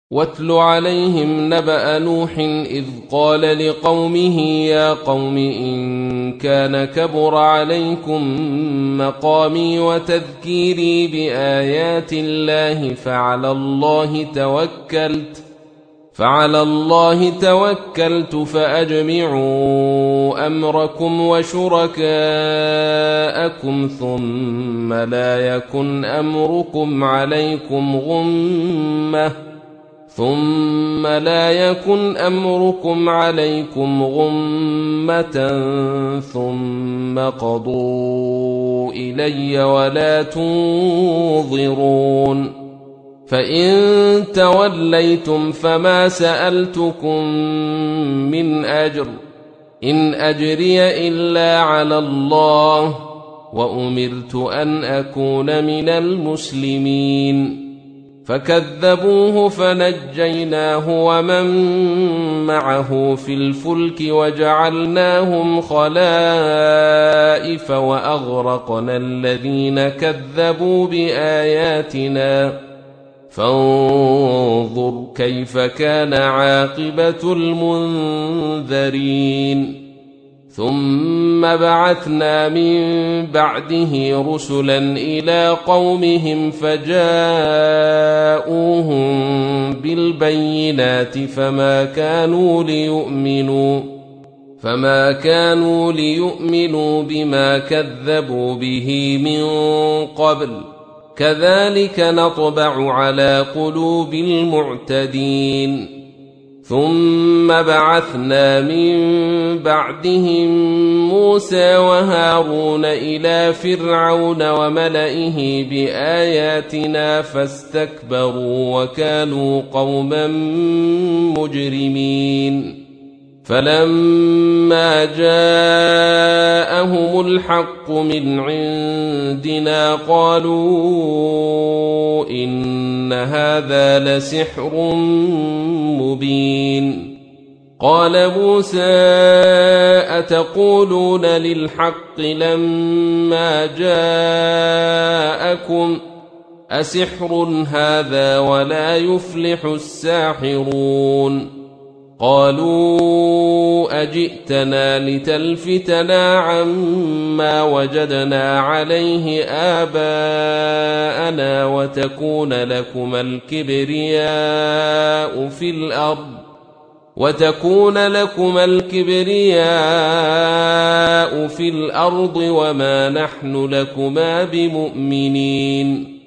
واتل عليهم نبأ نوح إذ قال لقومه يا قوم إن كان كبر عليكم مقامي وتذكيري بآيات الله فعلى الله توكلت فأجمعوا أمركم وشركاءكم ثم لا يكن أمركم عليكم غمة ثم قضوا إلي ولا تنظرون فإن توليتم فما سألتكم من أجر إن أجري إلا على الله وأمرت أن أكون من المسلمين فكذبوه فنجيناه ومن معه في الفلك وجعلناهم خلائف وأغرقنا الذين كذبوا بآياتنا فانظر كيف كان عاقبة المنذرين ثم بعثنا من بعده رسلا إلى قومهم فجاءوهم بالبينات فما كانوا ليؤمنوا بما كذبوا به من قبل كذلك نطبع على قلوب المعتدين ثم بعثنا من بعدهم موسى وهارون إلى فرعون وملئه بآياتنا فاستكبروا وكانوا قوما مجرمين فلما جاءهم الحق من عندنا قالوا إن هذا لسحر مبين قال موسى أتقولون للحق لما جاءكم أسحر هذا ولا يفلح الساحرون قالوا أجئتنا لتلفتنا عما وجدنا عليه آباءنا وتكون لكما الكبرياء في الأرض وما نحن لكما بمؤمنين